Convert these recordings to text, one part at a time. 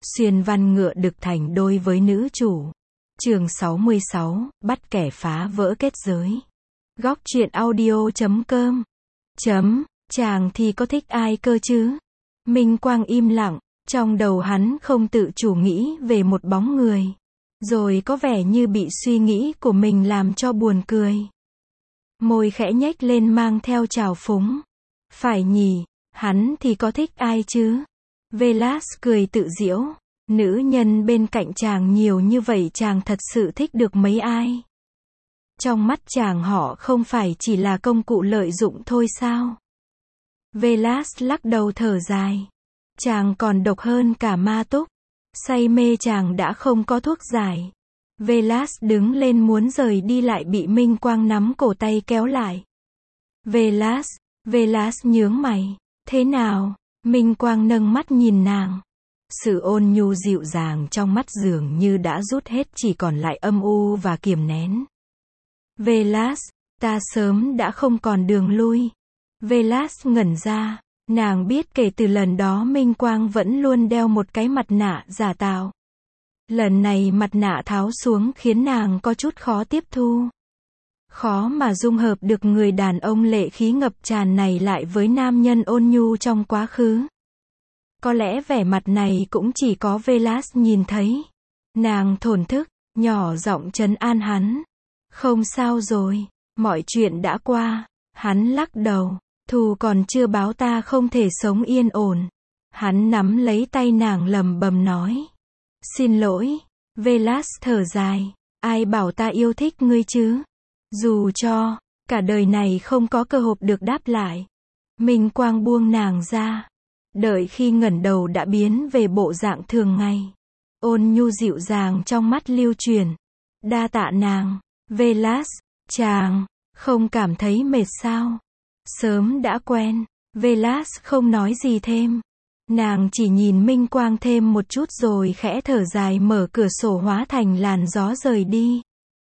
Xuyên văn ngựa đực thành đôi với nữ chủ. Chương 66, bắt kẻ phá vỡ kết giới. Góc truyện audio.com. Chàng thì có thích ai cơ chứ? Minh Quang im lặng, trong đầu hắn không tự chủ nghĩ về một bóng người. Rồi có vẻ như bị suy nghĩ của mình làm cho buồn cười. Môi khẽ nhếch lên mang theo trào phúng. Phải nhỉ, hắn thì có thích ai chứ? Velas cười tự giễu. Nữ nhân bên cạnh chàng nhiều như vậy chàng thật sự thích được mấy ai? Trong mắt chàng họ không phải chỉ là công cụ lợi dụng thôi sao? Velas lắc đầu thở dài. Chàng còn độc hơn cả ma túc. Say mê chàng đã không có thuốc giải. Velas đứng lên muốn rời đi lại bị Minh Quang nắm cổ tay kéo lại. Velas nhướng mày. Thế nào? Minh Quang nâng mắt nhìn nàng. Sự ôn nhu dịu dàng trong mắt dường như đã rút hết chỉ còn lại âm u và kiềm nén. Velas, ta sớm đã không còn đường lui. Velas ngẩn ra. Nàng biết kể từ lần đó Minh Quang vẫn luôn đeo một cái mặt nạ giả tạo. Lần này mặt nạ tháo xuống khiến nàng có chút khó tiếp thu. Khó mà dung hợp được người đàn ông lệ khí ngập tràn này lại với nam nhân ôn nhu trong quá khứ. Có lẽ vẻ mặt này cũng chỉ có Velas nhìn thấy. Nàng thổn thức, nhỏ giọng trấn an hắn. Không sao rồi, mọi chuyện đã qua. Hắn lắc đầu. Thù còn chưa báo ta không thể sống yên ổn. Hắn nắm lấy tay nàng lầm bầm nói. Xin lỗi. Velas thở dài. Ai bảo ta yêu thích ngươi chứ? Dù cho cả đời này không có cơ hội được đáp lại. Minh Quang buông nàng ra. Đợi khi ngẩng đầu đã biến về bộ dạng thường ngày. Ôn nhu dịu dàng trong mắt lưu truyền. Đa tạ nàng. Velas, chàng không cảm thấy mệt sao? Sớm đã quen. Velas không nói gì thêm. Nàng chỉ nhìn Minh Quang thêm một chút rồi khẽ thở dài mở cửa sổ hóa thành làn gió rời đi.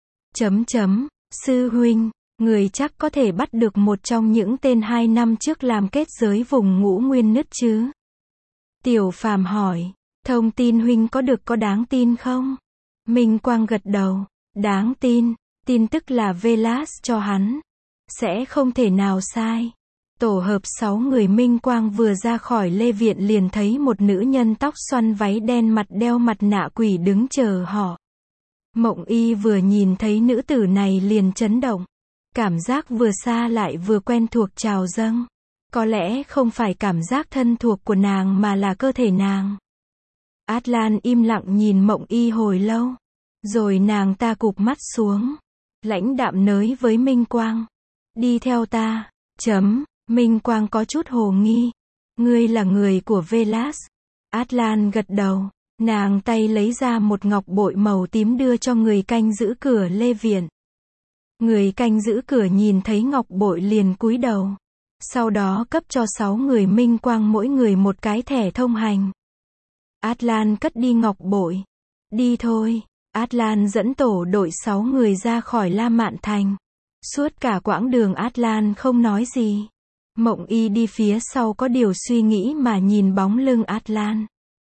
Sư huynh, người chắc có thể bắt được một trong những tên 2 năm trước làm kết giới vùng Ngũ Nguyên Nứt chứ? Tiểu Phàm hỏi. Thông tin huynh có đáng tin không? Minh Quang gật đầu. Đáng tin. Tin tức là Velas cho hắn. Sẽ không thể nào sai. Tổ hợp 6 người Minh Quang vừa ra khỏi lê viện liền thấy một nữ nhân tóc xoăn váy đen mặt đeo mặt nạ quỷ đứng chờ họ. Mộng Y vừa nhìn thấy nữ tử này liền chấn động. Cảm giác vừa xa lại vừa quen thuộc trào dâng. Có lẽ không phải cảm giác thân thuộc của nàng mà là cơ thể nàng. Atlan im lặng nhìn Mộng Y hồi lâu. Rồi nàng ta cụp mắt xuống. Lãnh đạm nới với Minh Quang. Đi theo ta. Minh Quang có chút hồ nghi. Ngươi là người của Velas. Atlan gật đầu. Nàng tay lấy ra một ngọc bội màu tím đưa cho người canh giữ cửa lê viện. Người canh giữ cửa nhìn thấy ngọc bội liền cúi đầu. Sau đó cấp cho 6 người Minh Quang mỗi người một cái thẻ thông hành. Atlan cất đi ngọc bội. Đi thôi. Atlan dẫn tổ đội 6 người ra khỏi La Mạn Thành. Suốt cả quãng đường Atlan không nói gì. Mộng Y đi phía sau có điều suy nghĩ mà nhìn bóng lưng Atlan.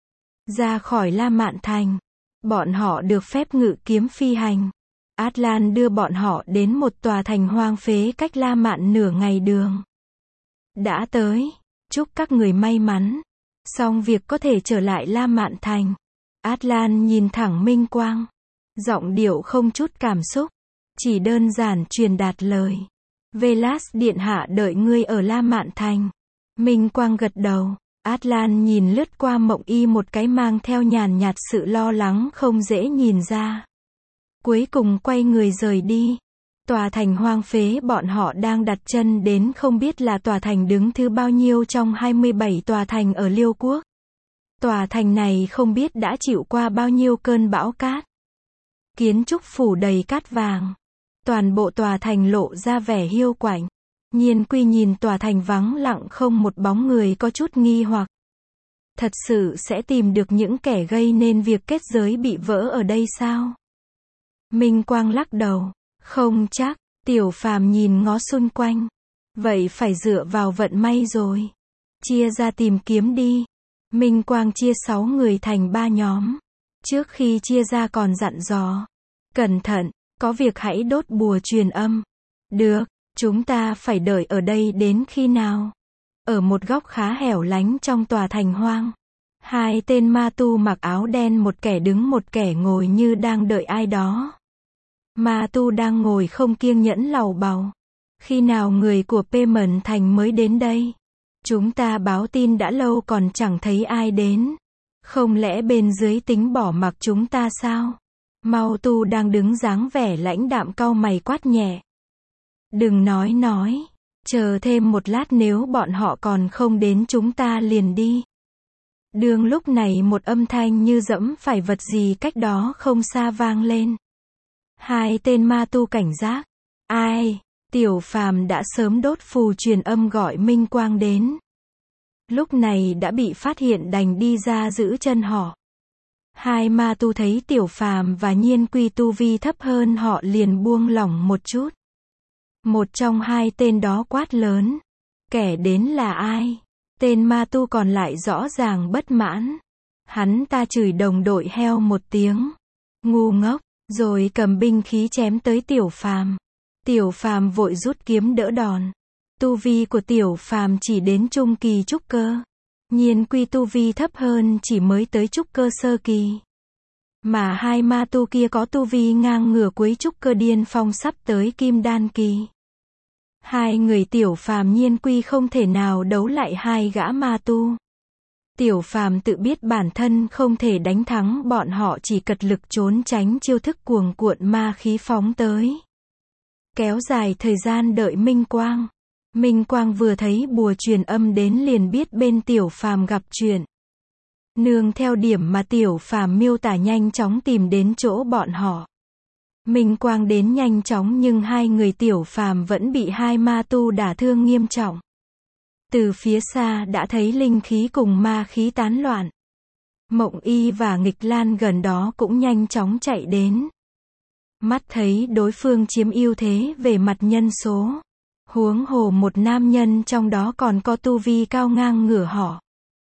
Ra khỏi La Mạn Thành. Bọn họ được phép ngự kiếm phi hành. Atlan đưa bọn họ đến một tòa thành hoang phế cách La Mạn nửa ngày đường. Đã tới. Chúc các người may mắn. Xong việc có thể trở lại La Mạn Thành. Atlan nhìn thẳng Minh Quang. Giọng điệu không chút cảm xúc. Chỉ đơn giản truyền đạt lời. Velas điện hạ đợi ngươi ở La Mạn Thành. Minh Quang gật đầu. Atlan nhìn lướt qua Mộng Y một cái mang theo nhàn nhạt sự lo lắng không dễ nhìn ra. Cuối cùng quay người rời đi. Tòa thành hoang phế bọn họ đang đặt chân đến không biết là tòa thành đứng thứ bao nhiêu trong 27 tòa thành ở Liêu Quốc. Tòa thành này không biết đã chịu qua bao nhiêu cơn bão cát. Kiến trúc phủ đầy cát vàng. Toàn bộ tòa thành lộ ra vẻ hiu quạnh. Nhiên Quy nhìn tòa thành vắng lặng không một bóng người có chút nghi hoặc. Thật sự sẽ tìm được những kẻ gây nên việc kết giới bị vỡ ở đây sao? Minh Quang lắc đầu. Không chắc. Tiểu Phàm nhìn ngó xung quanh. Vậy phải dựa vào vận may rồi. Chia ra tìm kiếm đi. Minh Quang chia 6 người thành 3 nhóm. Trước khi chia ra còn dặn dò. Cẩn thận, có việc hãy đốt bùa truyền âm. Được, chúng ta phải đợi ở đây đến khi nào? Ở một góc khá hẻo lánh trong tòa thành hoang. 2 tên ma tu mặc áo đen, một kẻ đứng một kẻ ngồi như đang đợi ai đó. Ma tu đang ngồi không kiêng nhẫn lầu bầu. Khi nào người của Payment Thành mới đến đây? Chúng ta báo tin đã lâu còn chẳng thấy ai đến. Không lẽ bên dưới tính bỏ mặc chúng ta sao? Mau tu đang đứng dáng vẻ lãnh đạm cau mày quát nhẹ. Đừng nói. Chờ thêm một lát, nếu bọn họ còn không đến chúng ta liền đi. Đường lúc này một âm thanh như dẫm phải vật gì cách đó không xa vang lên. 2 tên ma tu cảnh giác. Ai? Tiểu Phàm đã sớm đốt phù truyền âm gọi Minh Quang đến. Lúc này đã bị phát hiện đành đi ra giữ chân họ. 2 ma tu thấy Tiểu Phàm và Nhiên Quy tu vi thấp hơn họ liền buông lỏng một chút. Một trong 2 tên đó quát lớn. Kẻ đến là ai? Tên ma tu còn lại rõ ràng bất mãn. Hắn ta chửi đồng đội heo một tiếng. Ngu ngốc, rồi cầm binh khí chém tới Tiểu Phàm. Tiểu Phàm vội rút kiếm đỡ đòn. Tu vi của Tiểu Phàm chỉ đến trung kỳ trúc cơ. Nhiên Quy tu vi thấp hơn, chỉ mới tới trúc cơ sơ kỳ. Mà 2 ma tu kia có tu vi ngang ngửa cuối trúc cơ điên phong sắp tới kim đan kỳ. 2 người Tiểu Phàm Nhiên Quy không thể nào đấu lại 2 gã ma tu. Tiểu Phàm tự biết bản thân không thể đánh thắng bọn họ, chỉ cật lực trốn tránh chiêu thức cuồng cuộn ma khí phóng tới. Kéo dài thời gian đợi Minh Quang. Minh Quang vừa thấy bùa truyền âm đến liền biết bên Tiểu Phàm gặp chuyện. Nương theo điểm mà Tiểu Phàm miêu tả nhanh chóng tìm đến chỗ bọn họ. Minh Quang đến nhanh chóng nhưng 2 người Tiểu Phàm vẫn bị 2 ma tu đả thương nghiêm trọng. Từ phía xa đã thấy linh khí cùng ma khí tán loạn. Mộng Y và Nghịch Lan gần đó cũng nhanh chóng chạy đến. Mắt thấy đối phương chiếm ưu thế về mặt nhân số. Huống hồ một nam nhân trong đó còn có tu vi cao ngang ngửa họ.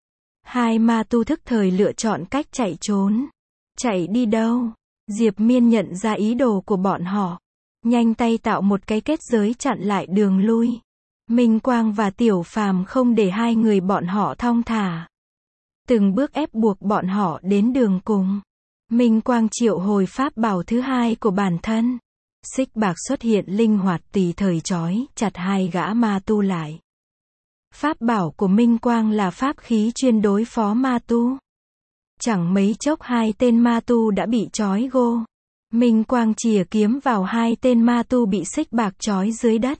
2 ma tu thức thời lựa chọn cách chạy trốn. Chạy đi đâu? Diệp Miên nhận ra ý đồ của bọn họ. Nhanh tay tạo một cái kết giới chặn lại đường lui. Minh Quang và Tiểu Phàm không để 2 người bọn họ thong thả. Từng bước ép buộc bọn họ đến đường cùng. Minh Quang triệu hồi pháp bảo thứ 2 của bản thân. Xích bạc xuất hiện linh hoạt tùy thời trói chặt 2 gã ma tu lại. Pháp bảo của Minh Quang là pháp khí chuyên đối phó ma tu. Chẳng mấy chốc 2 tên ma tu đã bị trói gô. Minh Quang chìa kiếm vào 2 tên ma tu bị xích bạc trói dưới đất.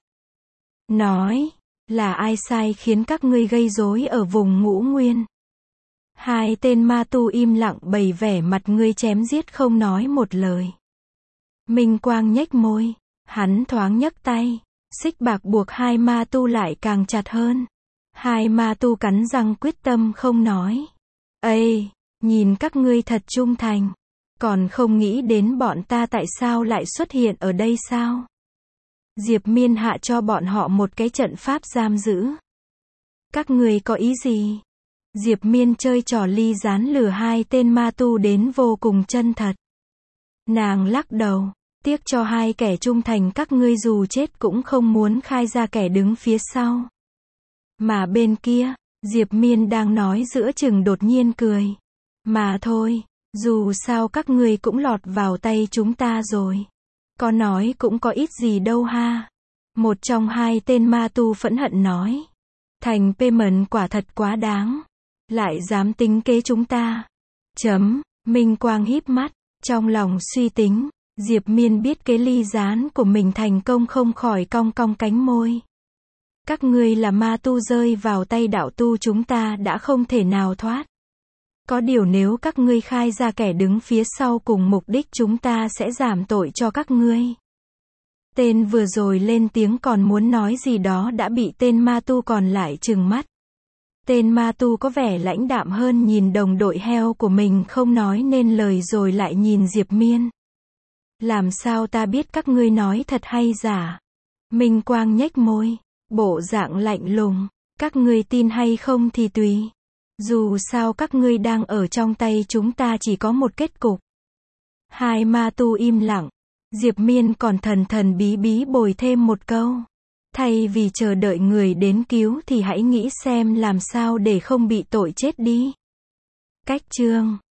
Nói, là ai sai khiến các ngươi gây rối ở vùng Ngũ Nguyên? 2 tên ma tu im lặng bày vẻ mặt ngươi chém giết không nói một lời. Minh Quang nhếch môi, hắn thoáng nhấc tay, xích bạc buộc 2 ma tu lại càng chặt hơn. 2 ma tu cắn răng quyết tâm không nói. Ây, nhìn các ngươi thật trung thành, còn không nghĩ đến bọn ta tại sao lại xuất hiện ở đây sao? Diệp Miên hạ cho bọn họ một cái trận pháp giam giữ. Các ngươi có ý gì? Diệp Miên chơi trò ly gián lừa 2 tên ma tu đến vô cùng chân thật. Nàng lắc đầu, tiếc cho 2 kẻ trung thành các ngươi dù chết cũng không muốn khai ra kẻ đứng phía sau. Mà bên kia, Diệp Miên đang nói giữa chừng đột nhiên cười. Mà thôi, dù sao các ngươi cũng lọt vào tay chúng ta rồi. Có nói cũng có ít gì đâu ha. Một trong 2 tên ma tu phẫn hận nói. Thành Payment quả thật quá đáng. Lại dám tính kế chúng ta. Minh Quang híp mắt, trong lòng suy tính. Diệp Miên biết kế ly gián của mình thành công không khỏi cong cong cánh môi. Các ngươi là ma tu rơi vào tay đạo tu chúng ta đã không thể nào thoát. Có điều nếu các ngươi khai ra kẻ đứng phía sau cùng mục đích chúng ta sẽ giảm tội cho các ngươi. Tên vừa rồi lên tiếng còn muốn nói gì đó đã bị tên ma tu còn lại trừng mắt. Tên ma tu có vẻ lãnh đạm hơn nhìn đồng đội heo của mình không nói nên lời rồi lại nhìn Diệp Miên. Làm sao ta biết các ngươi nói thật hay giả? Minh Quang nhếch môi, bộ dạng lạnh lùng, các ngươi tin hay không thì tùy. Dù sao các ngươi đang ở trong tay chúng ta chỉ có một kết cục. Hai ma tu im lặng. Diệp Miên còn thần thần bí bí bồi thêm một câu. Thay vì chờ đợi người đến cứu thì hãy nghĩ xem làm sao để không bị tội chết đi. Cách chương